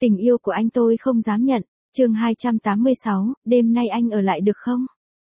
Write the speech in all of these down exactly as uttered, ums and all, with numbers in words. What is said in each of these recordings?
Tình yêu của anh tôi không dám nhận. Chương hai trăm tám mươi sáu, đêm nay anh ở lại được không?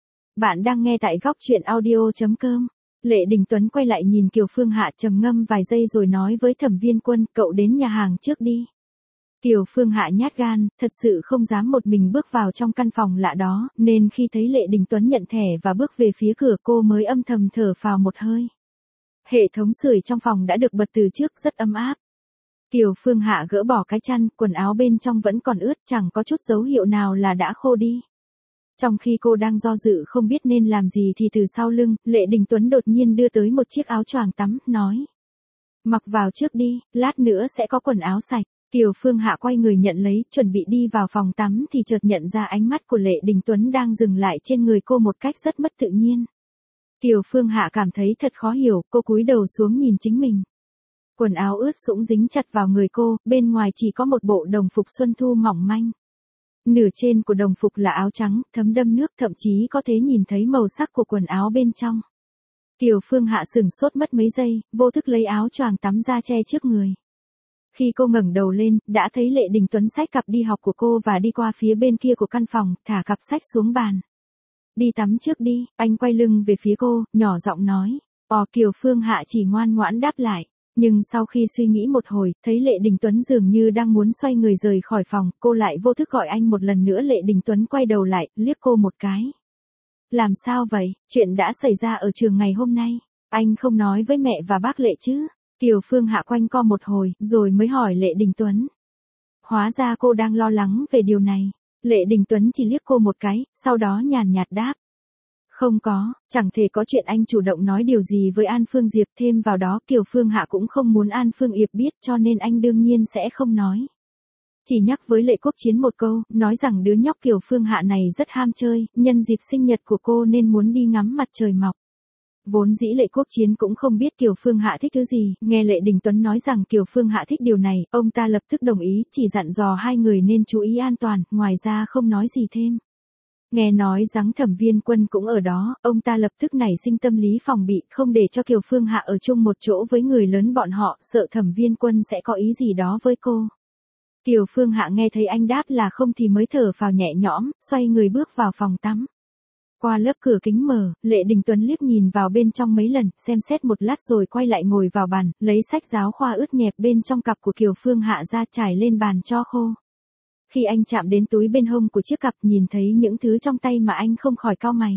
Bạn đang nghe tại góc truyện audio chấm com. Lệ Đình Tuấn quay lại nhìn Kiều Phương Hạ trầm ngâm vài giây rồi nói với Thẩm Viên Quân, cậu đến nhà hàng trước đi. Kiều Phương Hạ nhát gan, thật sự không dám một mình bước vào trong căn phòng lạ đó, nên khi thấy Lệ Đình Tuấn nhận thẻ và bước về phía cửa cô mới âm thầm thở phào một hơi. Hệ thống sưởi trong phòng đã được bật từ trước, rất ấm áp. Kiều Phương Hạ gỡ bỏ cái chăn, quần áo bên trong vẫn còn ướt, chẳng có chút dấu hiệu nào là đã khô đi. Trong khi cô đang do dự không biết nên làm gì thì từ sau lưng, Lệ Đình Tuấn đột nhiên đưa tới một chiếc áo choàng tắm, nói. Mặc vào trước đi, lát nữa sẽ có quần áo sạch. Kiều Phương Hạ quay người nhận lấy, chuẩn bị đi vào phòng tắm thì chợt nhận ra ánh mắt của Lệ Đình Tuấn đang dừng lại trên người cô một cách rất mất tự nhiên. Kiều Phương Hạ cảm thấy thật khó hiểu, cô cúi đầu xuống nhìn chính mình. Quần áo ướt sũng dính chặt vào người cô, bên ngoài chỉ có một bộ đồng phục xuân thu mỏng manh. Nửa trên của đồng phục là áo trắng, thấm đẫm nước, thậm chí có thể nhìn thấy màu sắc của quần áo bên trong. Kiều Phương Hạ sửng sốt mất mấy giây, vô thức lấy áo choàng tắm ra che trước người. Khi cô ngẩng đầu lên, đã thấy Lệ Đình Tuấn xách cặp đi học của cô và đi qua phía bên kia của căn phòng, thả cặp sách xuống bàn. Đi tắm trước đi, anh quay lưng về phía cô, nhỏ giọng nói. Ồ, Kiều Phương Hạ chỉ ngoan ngoãn đáp lại. Nhưng sau khi suy nghĩ một hồi, thấy Lệ Đình Tuấn dường như đang muốn xoay người rời khỏi phòng, cô lại vô thức gọi anh một lần nữa. Lệ Đình Tuấn quay đầu lại, liếc cô một cái. Làm sao vậy, chuyện đã xảy ra ở trường ngày hôm nay, anh không nói với mẹ và bác Lệ chứ? Kiều Phương Hạ quanh co một hồi, rồi mới hỏi Lệ Đình Tuấn. Hóa ra cô đang lo lắng về điều này. Lệ Đình Tuấn chỉ liếc cô một cái, sau đó nhàn nhạt đáp. Không có, chẳng thể có chuyện anh chủ động nói điều gì với An Phương Diệp, thêm vào đó Kiều Phương Hạ cũng không muốn An Phương Diệp biết cho nên anh đương nhiên sẽ không nói. Chỉ nhắc với Lệ Quốc Chiến một câu, nói rằng đứa nhóc Kiều Phương Hạ này rất ham chơi, nhân dịp sinh nhật của cô nên muốn đi ngắm mặt trời mọc. Vốn dĩ Lệ Quốc Chiến cũng không biết Kiều Phương Hạ thích thứ gì, nghe Lệ Đình Tuấn nói rằng Kiều Phương Hạ thích điều này, ông ta lập tức đồng ý, chỉ dặn dò hai người nên chú ý an toàn, ngoài ra không nói gì thêm. Nghe nói rằng Thẩm Viên Quân cũng ở đó, ông ta lập tức nảy sinh tâm lý phòng bị, không để cho Kiều Phương Hạ ở chung một chỗ với người lớn bọn họ, sợ Thẩm Viên Quân sẽ có ý gì đó với cô. Kiều Phương Hạ nghe thấy anh đáp là không thì mới thở phào nhẹ nhõm, xoay người bước vào phòng tắm. Qua lớp cửa kính mở, Lệ Đình Tuấn liếc nhìn vào bên trong mấy lần, xem xét một lát rồi quay lại ngồi vào bàn, lấy sách giáo khoa ướt nhẹp bên trong cặp của Kiều Phương Hạ ra trải lên bàn cho khô. Khi anh chạm đến túi bên hông của chiếc cặp nhìn thấy những thứ trong tay mà anh không khỏi cau mày.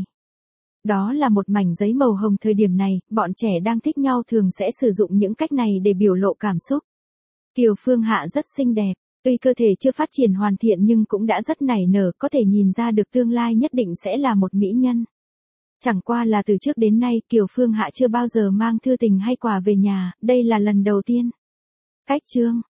Đó là một mảnh giấy màu hồng. Thời điểm này, bọn trẻ đang thích nhau thường sẽ sử dụng những cách này để biểu lộ cảm xúc. Kiều Phương Hạ rất xinh đẹp, tuy cơ thể chưa phát triển hoàn thiện nhưng cũng đã rất nảy nở, có thể nhìn ra được tương lai nhất định sẽ là một mỹ nhân. Chẳng qua là từ trước đến nay Kiều Phương Hạ chưa bao giờ mang thư tình hay quà về nhà, đây là lần đầu tiên. Cách chương